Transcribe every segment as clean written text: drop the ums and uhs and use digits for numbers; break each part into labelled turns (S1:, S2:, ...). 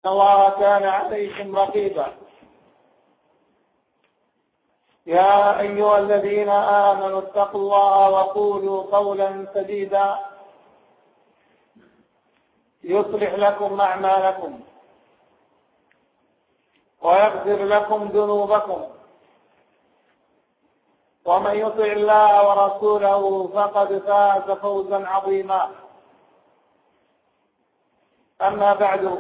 S1: الله كان عليكم رقيبا. يا أيها الذين آمنوا اتقوا الله وقولوا قولا سديدا يصلح لكم أعمالكم ويغفر لكم ذنوبكم، ومن يطع الله ورسوله فقد فاز فوزا عظيما. أما بعد،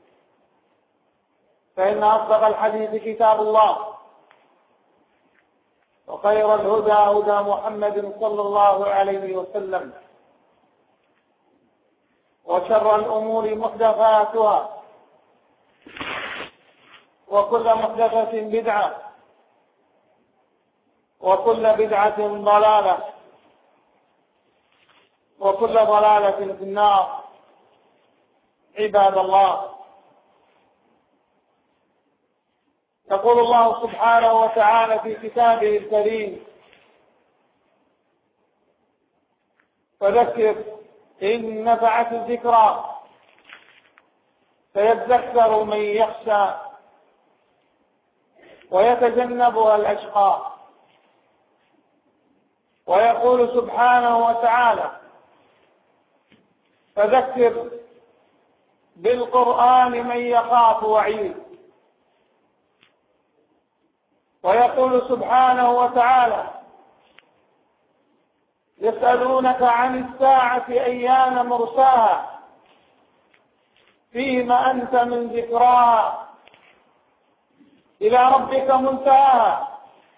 S1: فإن أصدق الحديث كتاب الله، وخير الهدى هدى محمد صلى الله عليه وسلم، وشر الأمور محدثاتها، وكل محدثة بدعة، وكل بدعة ضلالة، وكل ضلالة في النار. عباد الله، يقول الله سبحانه وتعالى في كتابه الكريم: فذكر إن نفعت الذكرى سيذكر من يخشى ويتجنبها الأشقى. ويقول سبحانه وتعالى: فذكر بالقرآن من يخاف وعيد. ويقول سبحانه وتعالى: يسألونك عن الساعة أيان مرساها فيما أنت من ذكراها إلى ربك منتهاها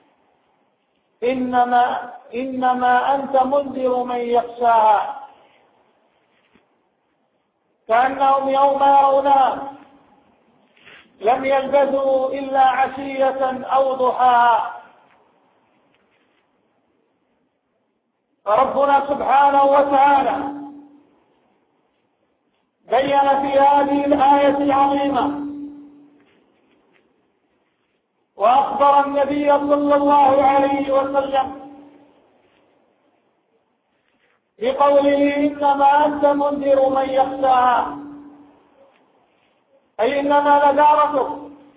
S1: إنما أنت منذر من يخشاها كأنهم يوم يرونها لم يلبثوا إلا عشية أو ضحاها. فربنا سبحانه وتعالى بين في هذه الآية العظيمة وأخبر النبي صلى الله عليه وسلم بقوله: إنما أنت منذر من يخشاها، أي إنما نذارتك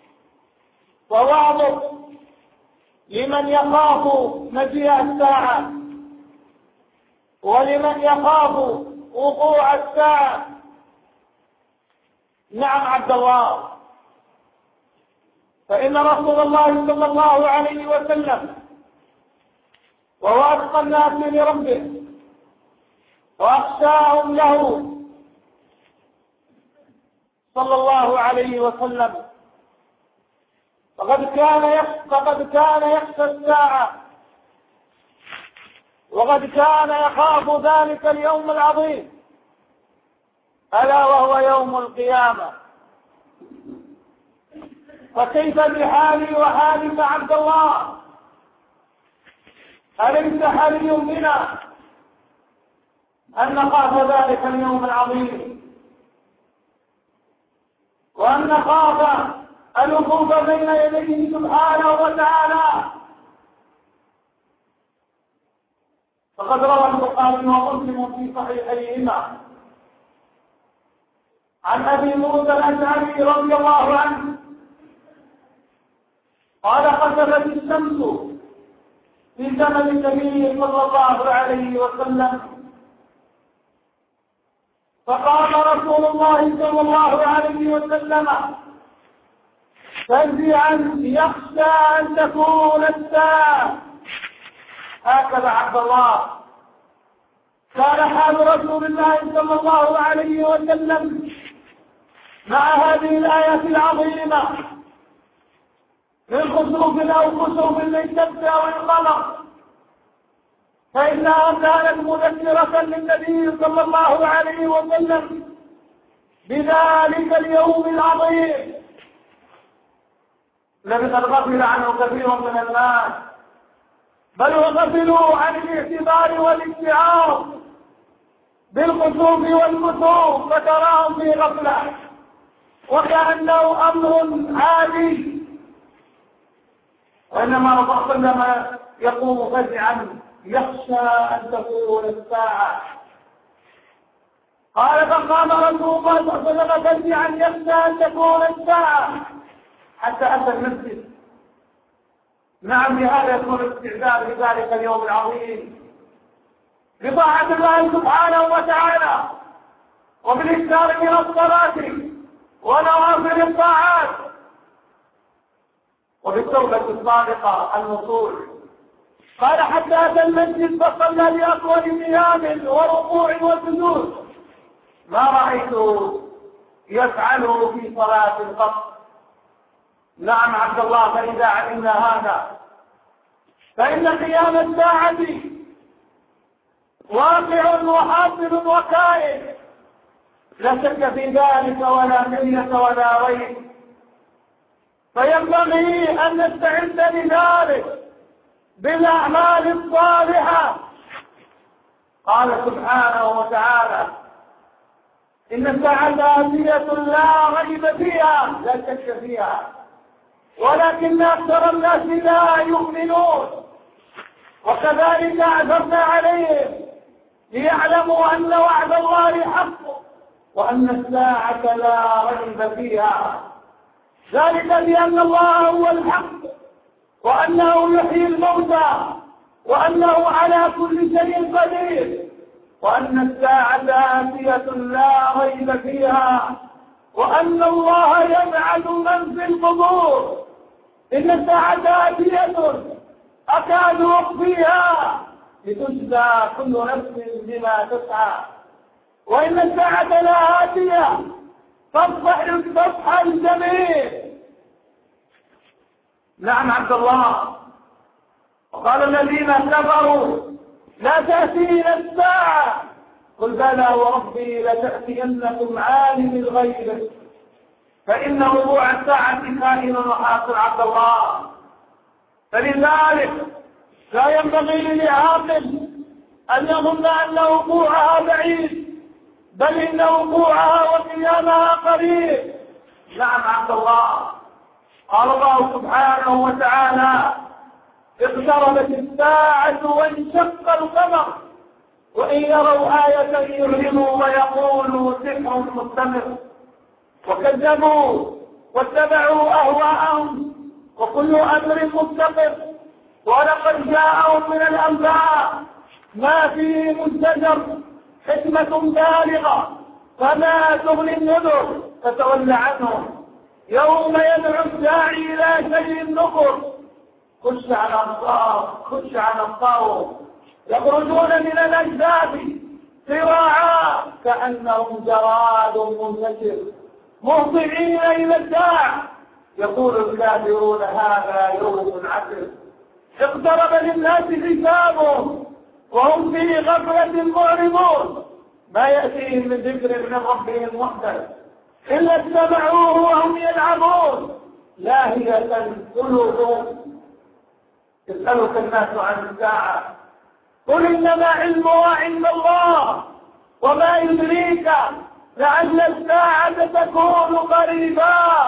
S1: ووعظك لمن يخاف مجيء الساعة ولمن يخاف وقوع الساعة. نعم عبد الله، فإن رسول الله صلى الله عليه وسلم وهو أتقى الناس لربه وأخشاهم له صلى الله عليه وسلم فقد كان يخشى الساعة، وقد كان يخاف ذلك اليوم العظيم، ألا وهو يوم القيامة. فكيف بحالي وحالك عبد الله؟ أليس حري بنا أن نخاف ذلك اليوم العظيم، وأن نخاف الوقوف بين يديه سبحانه وتعالى؟ فقد روى البخاري ومسلم في صحيحيهما عن أبي موسى الأشعري رضي الله عنه قال: خسفت الشمس في زمن النبي صلى الله عليه وسلم، فقام رسول الله صلى الله عليه وسلم فزعا يخشى أن تكون الساعة. هكذا عبد الله كان حال رسول الله صلى الله عليه وسلم مع هذه الآية العظيمة من خسوف أو خسوف للشمس أو القمر، فإنها كانت مذكرة للنبي صلى الله عليه وسلم بذلك اليوم العظيم الذي قد غفل عنه كثير من الناس، بل وغفلوا عن الاعتبار والاتعاظ بالخسوف والكسوف، فتراهم في غفلة وكأنه أمر عادي، وإنما الله صلى الله عليه وسلم يقوم فزعا يخشى أن تكون الساعة. قال فقام رسول الله صلى الله عليه وسلم فزعا يخشى أن تكون الساعة حتى أتى المسجد. نعم، بهذا يكون الاستعداد لذلك اليوم العظيم بطاعة الله سبحانه وتعالى وبالإكثار من الصلاة ونوافل الطاعات وبالتوبة الصادقة الوصول. قال حتى أتى المسجد فصلى بأطول قيام وركوع وسجود ما رأيته يفعله في صلاة القصر. نعم عبد الله، فإذا علمنا هذا فإن قيام الساعة واقع وحاصل وكائن، لا شك في ذلك ولا مرية ولا ريب، فينبغي أن نستعد لذلك بالأعمال الصالحة. قال سبحانه وتعالى إن الساعة آتية لا ريب فيها، لا شك فيها، ولكن أكثر الناس لا يؤمنون. وكذلك أعثرنا عليهم ليعلموا أن وعد الله حق وأن الساعة لا ريب فيها، ذلك بأن الله هو الحق وأنه يحيي الموتى وأنه على كل شيء قدير وأن الساعة آتية لا ريب فيها وأن الله يبعث من في القبور. إن الساعة آتية أكاد أخفيها لتجزى كل نفس بما تسعى، وإن الساعة لآتية تصفح الجميع. نعم عبد الله. وقال الذين كفروا لا تأتينا الساعة قل بلى وربي لتأتينكم عالم الغيب فإن وقوع الساعة كائن وحاصل عبد الله. فلذلك لا ينبغي للعاقل أن يظن أن وقوعها بعيد، بل إن وقوعها وقيامها قريب. نعم عبد الله. قال الله سبحانه وتعالى اقتربت الساعة وانشق القمر وإن يروا آية يعرضوا ويقولوا سحر مستمر وكذبوا واتبعوا أهواءهم وكل أمر مستقر ولقد جاءهم من الأنباء ما فيه مزدجر حكمة بالغة فما تغني النذر فتول عنهم يوم يدعو الداعي إلى شيء نكر خش على الطاوة يخرجون من الأجداث سراعا كأنهم جراد منتشر مهطعين إلى الداع يقول الكافرون هذا يوم عسر اقترب للناس حسابهم وهم في غفلة معرضون ما يأتيهم من ذكر من ربهم محدث إلا استمعوه وهم يلعبون لاهية قلوبهم. يسألك الناس عن الساعة قل إنما علمها عند الله وما يدريك لعل الساعة تكون قريبا.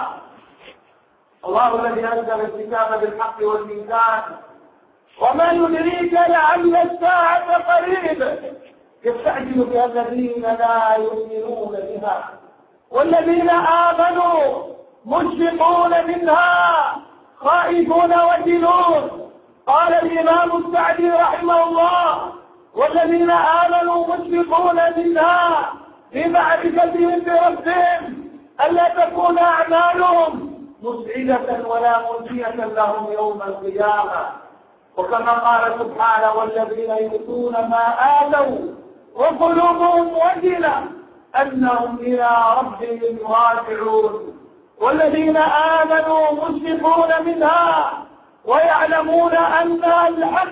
S1: الله الذي أنزل الكتاب بالحق والميزان وما يدريك لعل الساعة قريب يستعجل بها الذين لا يؤمنون بها والذين آمنوا مشفقون منها خائفون وجلون. قال الإمام السعدي رحمه الله والذين آمنوا مشفقون منها بمعرفتهم بربهم ألا تكون أعمالهم مسعدة ولا منجية لهم يوم القيامة. وكما قال سبحانه والذين يؤتون ما آتوا وقلوبهم وجلة أنهم إلى ربهم راجعون والذين آمنوا مشفقون منها ويعلمون أنها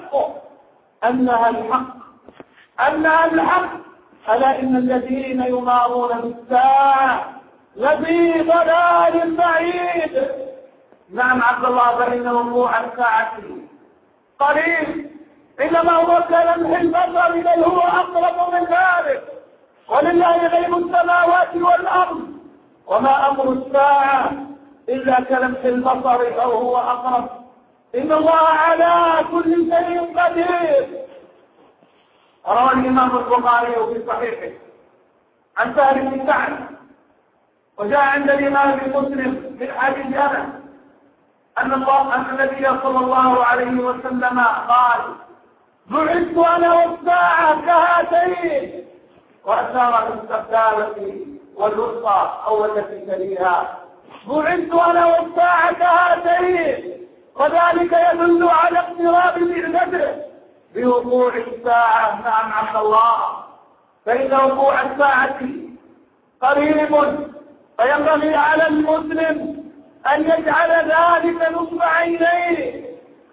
S1: الحق ألا إن الذين يمارون بالساعة لفي ضلال بعيد. نعم عبد الله فإن وقوع الساعة قريب إنما هو كلمح البصر بل هو أقرب من ذلك ولله غيب السماوات والأرض وما أمر الساعة إلا كلمح البصر أو هو أقرب إن الله على كل شيء قدير. روى الإمام البخاري في صحيحه عن سهل بن سعد، وجاء عند الإمام مسلم من حديث أنس أن النبي صلى الله عليه وسلم قال: بعثت أنا والساعة كهاتين، وأشار بالسبابة والوسطى أو التي تليها. بعثت أنا والساعة كهاتين، وذلك يدل على اقتراب بعثته بوقوع الساعة. نعم عبد الله، فإن وقوع الساعة قريب، فينبغي على المسلم أن يجعل ذلك نصب عينيه.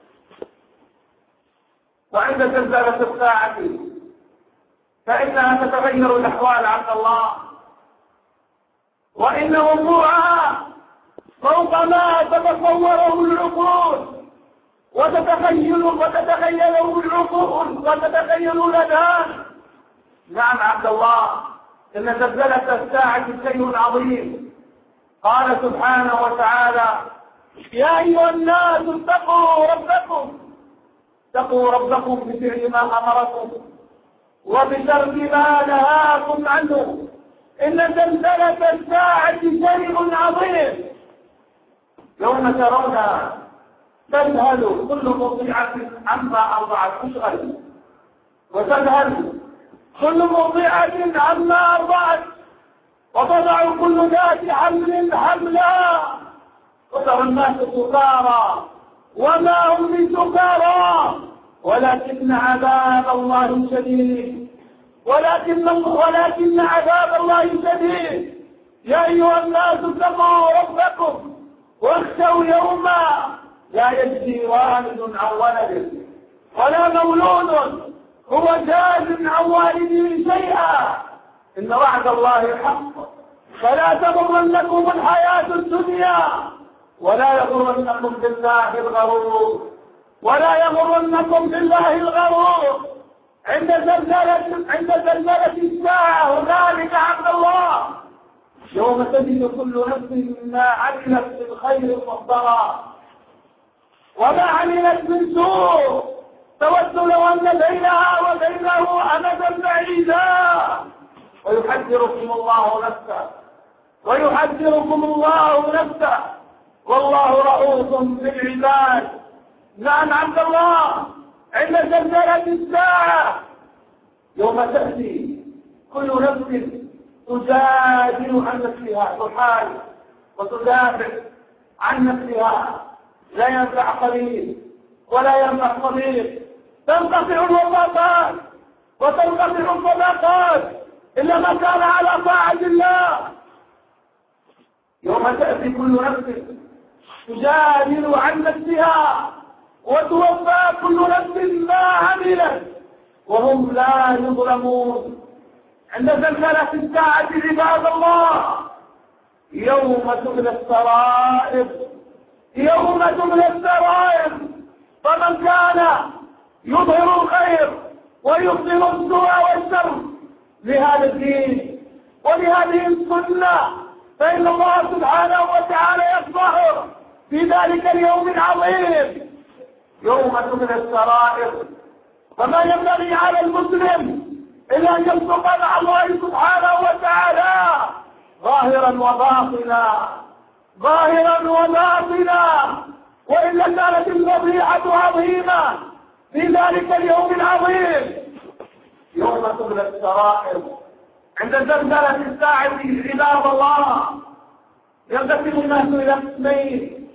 S1: وعند زلزلة الساعة فإنها تتغير الأحوال عبد الله، وإن وقوعها فوق ما تتصوره العقول وتتخيله العقول وتتخيل الأذهان. نعم عبد الله، إن زلزلة الساعة شيء عظيم. قال سبحانه وتعالى: يا أيها الناس اتقوا ربكم بفعل ما أمركم وبترك ما نهاكم عنه، إن زلزلة الساعة شيء عظيم. يوم ترونها تذهل كل مرضعة عما أرضعت، تشغل وتذهل كل مرضعة عما أرضعت، وتضع كل ذات حمل حملا، وترى الناس سكارى وما هم بسكارى ولكن عذاب الله شديد، ولكن عذاب الله شديد. يا أيها الناس اتقوا ربكم واخشوا يوما لا يجزي والد عن ولده ولا مولود هو جاز عن والده شيئا، إن وعد الله حق، فلا تغرنكم الحياة الدنيا ولا يغرنكم بالله الغرور عند زلزلة الساعة. هنالك عبد الله يوم تجد كل نفس ما عملت من خير محضرا وما عملت من سوء، تود لو أن بينها وبينه أمدا بعيدا. ويحذركم الله نفسه والله رؤوف بالعباد. نعم عبد الله، عند زلزلة الساعة يوم تأتي كل نفس تجادل عن نفسها، تحارب وتدافع عن نفسها، لا ينفع قليل ولا ينفع صغير، تنقطع الوظائف وتنقطع الصداقات إلا ما كان على طاعة الله. يوم تأتي كل نفس تجادل عن نفسها وتوفى كل نفس ما عملت وهم لا يظلمون. عند زلزلة الساعة عباد الله يوم تبلى السرائر، فمن كان يظهر الخير ويبطل السوء والشر لهذا الدين ولهذه السنة، فإن الله سبحانه وتعالى يصبح في ذلك اليوم العظيم يوم تبلى السرائر. فما ينبغي على المسلم إلا أن يصدق مع الله سبحانه وتعالى ظاهرا وباطنا، وإلا كانت الفضيحة عظيمة في ذلك اليوم العظيم يوم تبلى السرائر. عند زلزلة الساعة عباد الله ينقسم الناس إلى قسمين: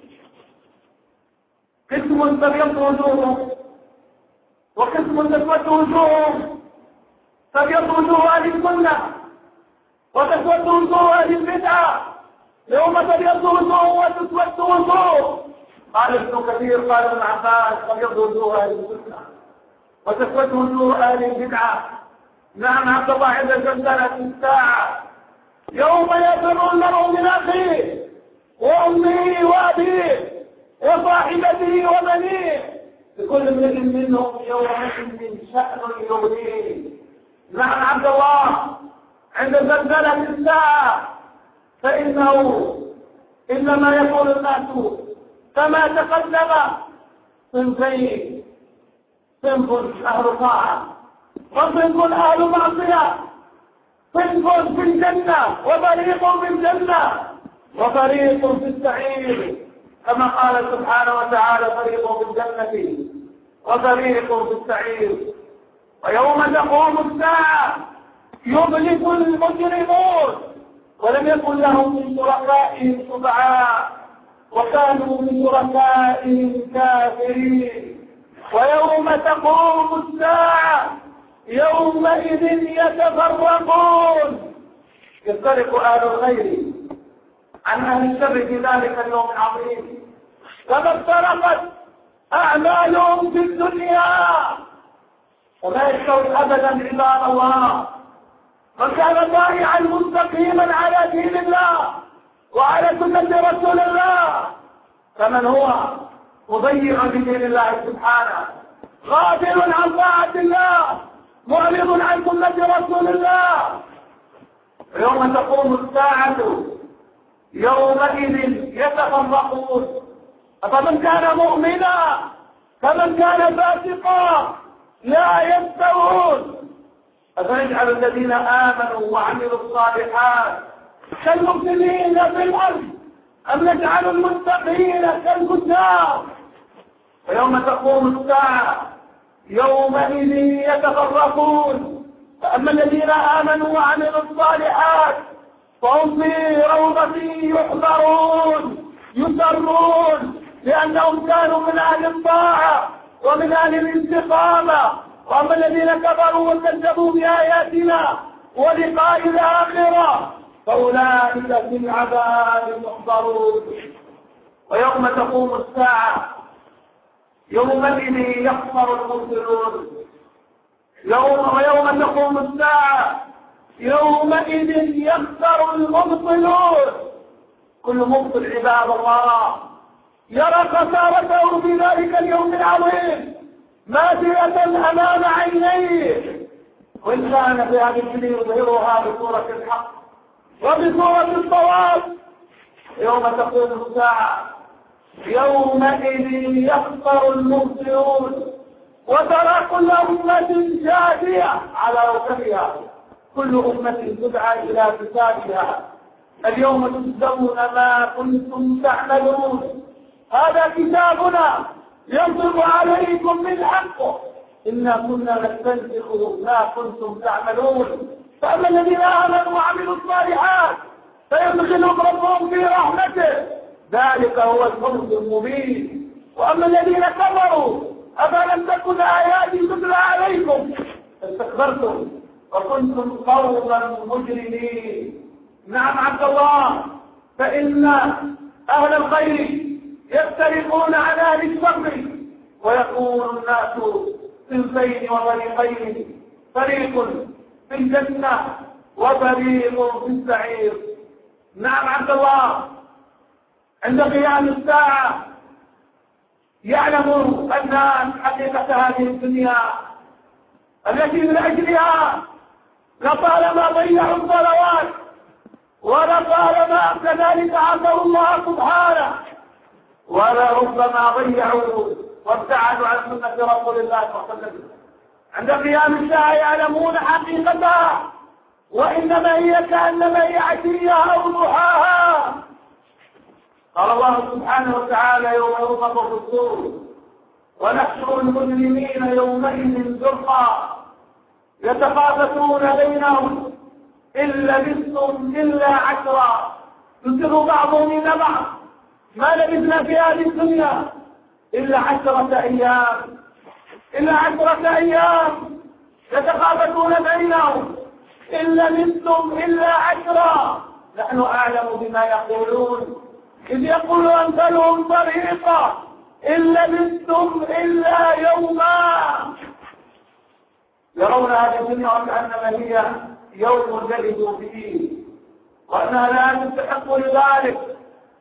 S1: قسم تبيض وجوههم وقسم تسود وجوههم. تبيض وجوه أهل السنة وتسود وجوه أهل البدعة. يوم تبيض وجوه وتسود وجوه، قال ابن كثير قال ابن عباس: تبيض وجوه أهل السنة وتسود وجوه أهل البدعة. نعم عبد الله، عند زلزلة الساعة يوم يفر المرء من أخيه وأمه وأبيه وصاحبته وبنيه، لكل امرئ منهم يومئذ من شأن يغنيه. نعم عبد الله، عند زلزلة الساعة فإنه إنما يقول الناس كما تقدم صنفين: صنف أهل طاعة وصنف أهل معصية. صنف في الجنة وفريق في الجنة وفريق في السعير، كما قال سبحانه وتعالى فريق في الجنة وفريق في السعير. ويوم تقوم الساعة يبلس المجرمون ولم يكن لهم من شركائهم شفعاء وكانوا من شركائهم كافرين. ويوم تقوم الساعة يومئذ يتفرقون، يفترق أهل الخير عن أهل الشر في ذلك اليوم العظيم كما افترقت أعمالهم في الدنيا. وما يستوي أبدا عباد الله من كان ضائعا مستقيما على دين الله وعلى سنة رسول الله كمن هو مضيع بدين الله سبحانه، غافل عن طاعة الله، معرض عن سنة رسول الله. يوم تقوم الساعة يومئذ يتفرقون، أفمن كان مؤمنا كمن كان فاسقا لا يستوون. أفنجعل الذين آمنوا وعملوا الصالحات كالمفسدين في الأرض أم نجعل المتقين كالفجار. ويوم تقوم الساعة يومئذ يتفرقون، فأما الذين آمنوا وعملوا الصالحات فهم في روضة يحضرون يسرون لأنهم كانوا من أهل الطاعة ومن أهل الاستقامة. وأما الذين كفروا وكذبوا بآياتنا ولقاء الآخرة فأولئك في العذاب محضرون. ويوم تقوم الساعة يومئذ يخسر المبطلون. ويوم تقوم الساعة يومئذ يخسر المبطلون. كل مبطل عباد الله يرى خسارته في ذلك اليوم العظيم ماثلة أمام عينيه، وإن كان في هذه الدنيا يظهرها بصورة الحق وبصورة الصواب. يوم تقوم الساعة يومئذ يخسر المبطلون وترى كل أمة جاثية على ركبها، كل أمة تدعى إلى كتابها اليوم تجزون ما كنتم تعملون، هذا كتابنا ينطق عليكم من حقه إنا كنا نستنسخ ما كنتم تعملون. فأما الذين آمنوا وعملوا الصالحات فيدخلهم ربهم في رحمته ذلك هو الفوز المبين. وأما الذين كفروا أفلم تكن آياتي تتلى عليكم فاستكبرتم وكنتم قوما مجرمين. نعم عبد الله، فإن أهل الخير يفترقون عن أهل الشر ويكون الناس صنفين وفريقين، فريق في الجنة وفريق في السعير. نعم عبد الله، عند قيام الساعة يعلم الناس حقيقة هذه الدنيا التي من أجلها لطالما ضيعوا الصلوات ولطالما كذلك عصوا الله سبحانه ولربما ضيعوا وابتعدوا عن سنة رسول الله صلى الله عليه وسلم. عند قيام الساعة يعلمون حقيقتها وإنما هي كأنما هي عشية أو ضحاها. قال الله سبحانه وتعالى يوم ينفخ في الصور ونحشر المجرمين يومئذ زرقا يتخافتون بينهم إن لبثتم إلا عشرا يسر بعضهم إلى بعض ما لبثنا في هذه الدنيا إلا 10 أيام، إلا 10 أيام يتخافتون بينهم إن لبثتم إلا 10. نحن أعلم بما يقولون إذ يقول أمثلهم طريقا إن لبثتم إلا يوما. يرون هذه الدنيا كأنما هي يوم جلدوا فيه وأنها لا تستحق لذلك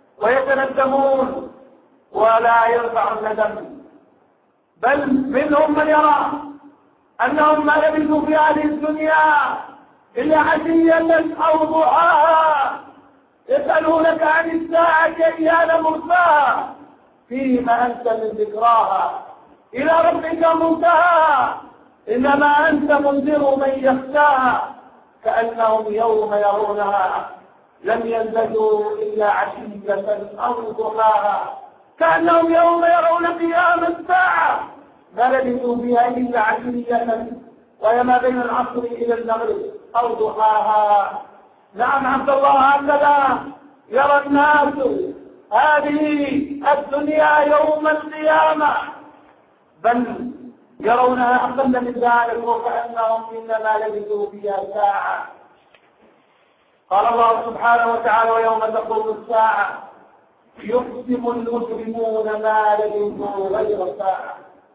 S1: ويتندمون ولا يرفع الندم، بل منهم من يرى أنهم ما لبثوا في هذه الدنيا إلا عشية أو ضحاها. يسألونك عن الساعة أيان مرساها فيما أنت من ذكراها إلى ربك منتهاها إنما أنت منذر من يخشاها كأنهم يوم يرونها لم يلبثوا إلا عشية أو ضحاها، كأنهم يوم يرون قيام الساعة ما لبثوا فيها إلا عشية وهي ما بين العصر إلى المغرب أو ضحاها. نعم عبد الله، هكذا يرى الناس هذه الدنيا يوم القيامة، بل يرونها أقل من ذلك وكأنهم إنما لبثوا فيها ساعة. قال الله سبحانه وتعالى: ويوم تقوم الساعة يقسم المجرمون ما لبثوا غير ساعة.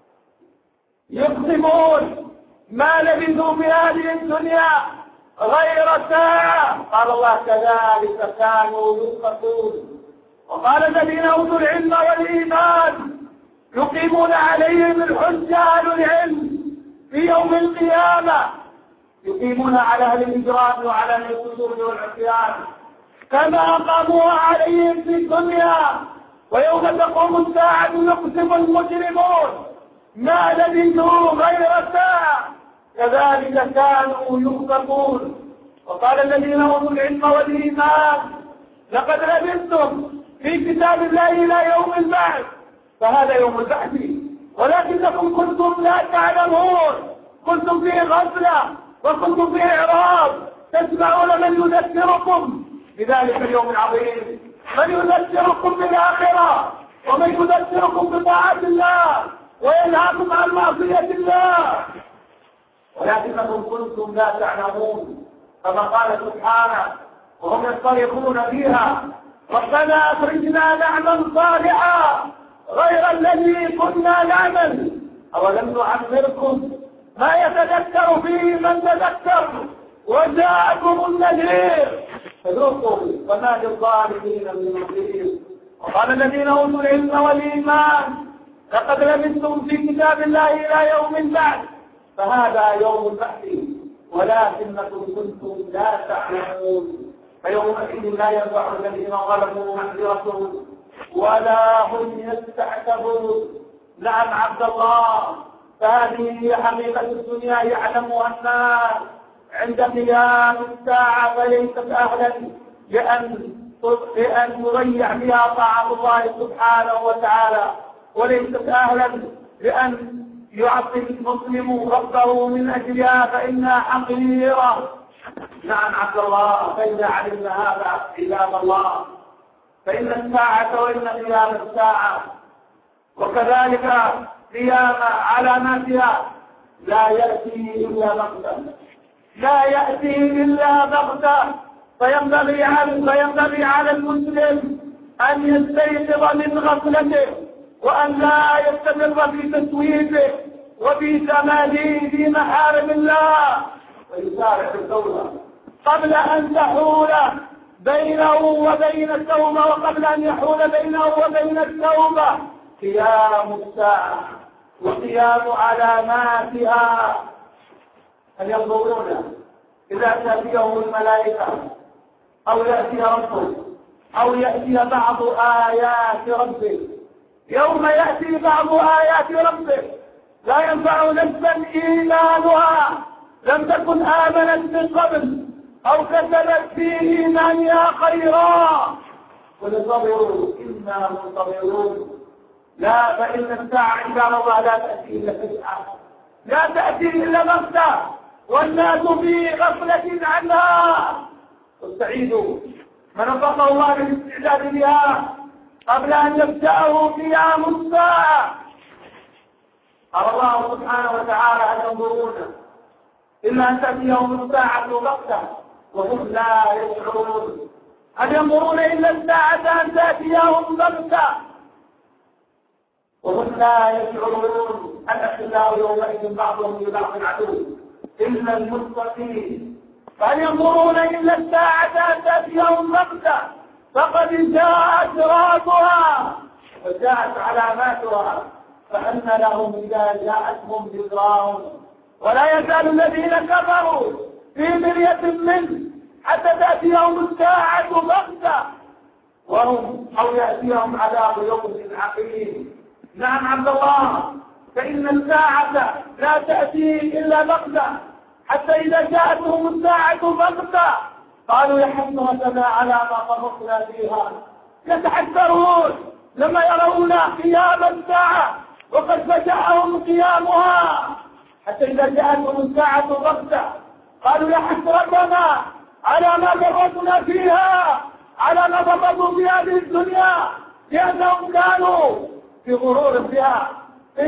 S1: يقسمون ما لبثوا في هذه الدنيا غير ساعة. قال الله: كذلك كانوا يؤفكون. وقال الذين أوتوا العلم والإيمان يقيمون عليهم الحجة أهل العلم في يوم القيامة، يقيمون على أهل الإجرام وعلى أهل الفسوق والعصيان كما قاموا عليهم في الدنيا. ويوم تقوم الساعة يقسم المجرمون ما لبثوا غير ساعة كذلك كانوا يؤفكون. وقال الذين أوتوا العلم والإيمان لقد لبثتم في كتاب الله إلى يوم البعث، فهذا يوم البعث ولكنكم كنتم لا تعلمون، كنتم في غفلة وكنتم في إعراض، تسمعون من يذكركم بذلك اليوم العظيم، من يذكركم بالآخرة ومن يذكركم بطاعة الله وينهاكم عن معصية الله، ولكنكم كنتم لا تعلمون. كما قال سبحانه وهم يصطرخون فيها: ربنا أخرجنا نعمل صالحا غير الذي كنا نعمل أولم نعمركم ما يتذكر فيه من تذكر وجاءكم النذير فذوقوا فما للظالمين من نصير. وقال الذين أوتوا العلم والإيمان لقد لبثتم في كتاب الله إلى يوم البعث، فهذا يوم البعث ولكنكم كنتم لا تعلمون. فيومئذ لا ينفع الذين ظلموا معذرتهم ولا هم يستعتبون. نعم عبد الله، فهذه هي حقيقة الدنيا يعلمها الناس عند قيام الساعة، فليست أهلا لأن يضيع بها طاعة الله سبحانه وتعالى، وليست أهلا لأن يعطي المسلم ربه من أجلها، فإنها حقيرة. نعم عبد الله، فإذا علمنا هذا عباد الله فإن الساعة وإن قيام الساعة وكذلك قيام علاماتها لا يأتي إلا بغتة، لا يأتي إلا بغتة. فينبغي على المسلم أن يستيقظ من غفلته وأن لا يستمر في تسويفه وفي تماديه في محارم الله، ويسارع في الدولة قبل أن تحول بينه وبين التوبة، وقبل أن يحول بينه وبين التوبة قيام الساعة وقيام علاماتها. هل ينظرون إذا تأتيهم الملائكة أو يأتي ربه أو يأتي بعض آيات ربه؟ يوم يأتي بعض آيات ربه لا ينفع نفسا إيمانها لم تكن آمنت من قبل أو كسبت في إيمانها خيرا، وننتظروا إنا منتظرون. لا، فإن الساعة عباد الله لا تأتي إلا فجأة، لا تأتي إلا بغتة والناس في غفلة عنها. واستعيدوا من وفقه الله بالاستعداد بها قبل أن يبدأه قيام الساعة. قال الله سبحانه وتعالى: هل ينظرون إلا أن تأتيهم الساعة بغتة وهم لا يشعرون. هل ينظرون إلا الساعة أن تأتيهم بغتة وهم لا يشعرون. الأخلاء يومئذ بعضهم لبعض عدو إلا المتقين. فهل ينظرون إلا الساعة أن تأتيهم بغتة فقد جاءت أشراطها وجاءت علاماتها، فأن لهم إذا جاءتهم ذكراهم. ولا يزال الذين كفروا في مرية منه حتى تأتيهم الساعة بغتة وهم أو يأتيهم عذاب يوم عقيم. نعم عبد الله، فإن الساعة لا تأتي إلا بغتة، حتى إذا جاءتهم الساعة بغتة قالوا يا حسرتنا على ما فرطنا فيها. يتحسرون لما يرون قيام الساعة وقد فجأهم قيامها. حتى إذا جاءتهم الساعة بغتة قالوا يا حسرتنا على ما فرطنا فيها، على ما فرطوا في هذه الدنيا، لأنهم كانوا في غرور بها، في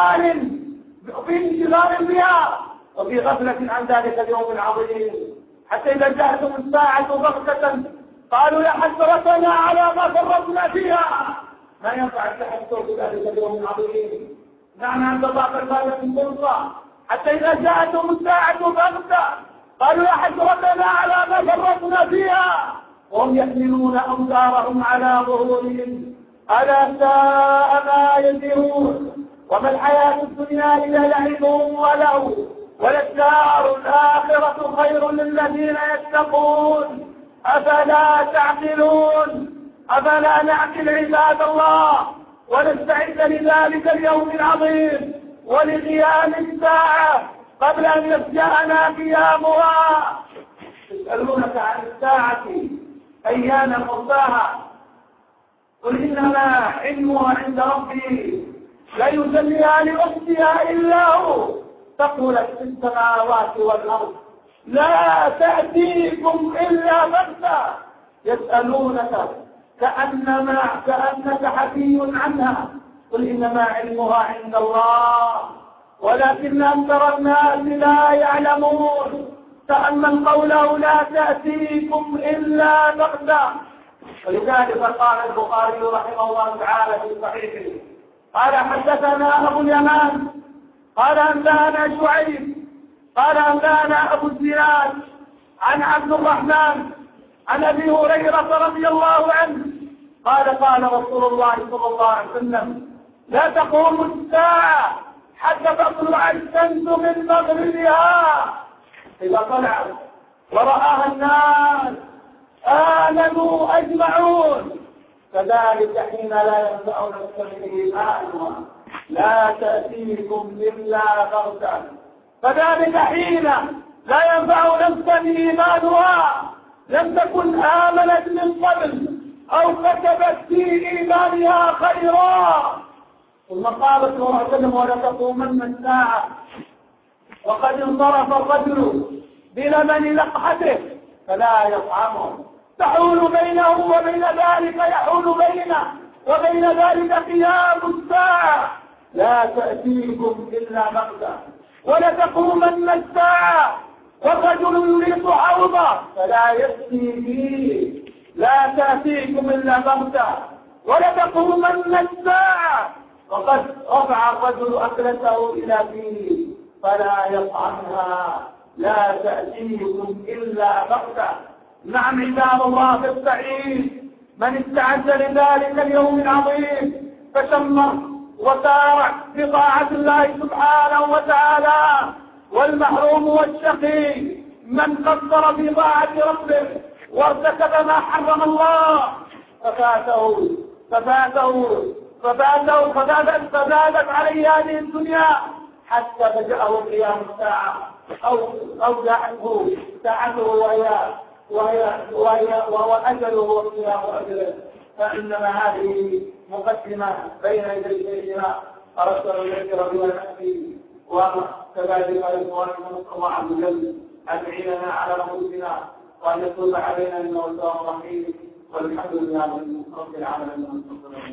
S1: انشغال بها، وفي غفلة عن ذلك اليوم العظيم. حتى إذا جاءتهم الساعة بغتة قالوا يا حسرتنا على ما فرطنا فيها. ما ينفع التحسر بذلك اليوم العظيم. نحن عند الله قال من فرصة. حتى إذا جاءتهم الساعة بغتة قالوا يا حسرتنا على ما فرطنا فيها وهم يحملون أوزارهم على ظهورهم. ألا ساء ما يزرون. وما الحياة الدنيا إلا لعب ولهو، وللدار الآخرة خير للذين يتقون. أفلا تعقلون؟ أفلا نعقل عباد الله ونستعد لذلك اليوم العظيم ولقيام الساعة قبل أن يفجأنا قيامها؟ يسألونك عن الساعة أيان مرساها، قل إنما علمها عند ربي لا يجليها لوقتها إلا هو، ثقلت في السماوات والأرض لا تأتيكم إلا بغتة. يسألونك كأنك حكي عنها، قل إنما علمها عند الله ولكن أكثر الناس لا يعلمون. تأمل قوله لا تأتيكم إلا بغتة. ولذلك قال البخاري رحمه الله تعالى في صحيحه قال حدثنا أبو اليمان قال أنبأنا شعيب قال أنبأنا أبو الزناد عن عبد الرحمن عن أبي هريرة رضي الله عنه قال رسول الله صلى الله عليه وسلم لا تقوم الساعة حتى تطلع الشمس من مغربها. إذا طلعت ورآها الناس آمنوا أجمعون. كذلك حين لا ينفع نفسا إيمانها لا تأتيكم إلا بغتة. كذلك حين لا ينفع نفسا إيمانها لم تكن آمنت من قبل أو كتبت في إيمانها خيرا. ثم قال صلى الله عليه وسلم ولا تقومن الساعة وقد انصرف الرجل بلبن لقحته فلا يطعمه، تحول بينه وبين ذلك يحول بينه وبين ذلك قيام الساعة لا تأتيكم إلا بغتة. ولتقومن الساعة والرجل يريد حوضه فلا يسقي فيه لا تأتيكم إلا بغتة. ولتقومن الساعة وقد رفع الرجل أكلته إلى فيه فلا يطعمها لا تأتيكم إلا بغتة. نعم عباد الله فاستعين من استعد لذلك اليوم العظيم فشمر وسارع بطاعة الله سبحانه وتعالى. والمحروم والشقي من قصر في طاعة ربه وارتكب ما حرم الله فزادت عليه هذه الدنيا حتى فجأه قيام الساعة أو جاءته ساعته وهو أجله وقيام أجله. فإنما هذه مقدمة بين يدي شيخنا أردت أن أذكر بما نأتي وكذلك إخواننا نسأل الله عز وجل أن يعيننا على نفوسنا وأن يتوب علينا إنه التواب الرحيم. والحمد لله رب العالمين.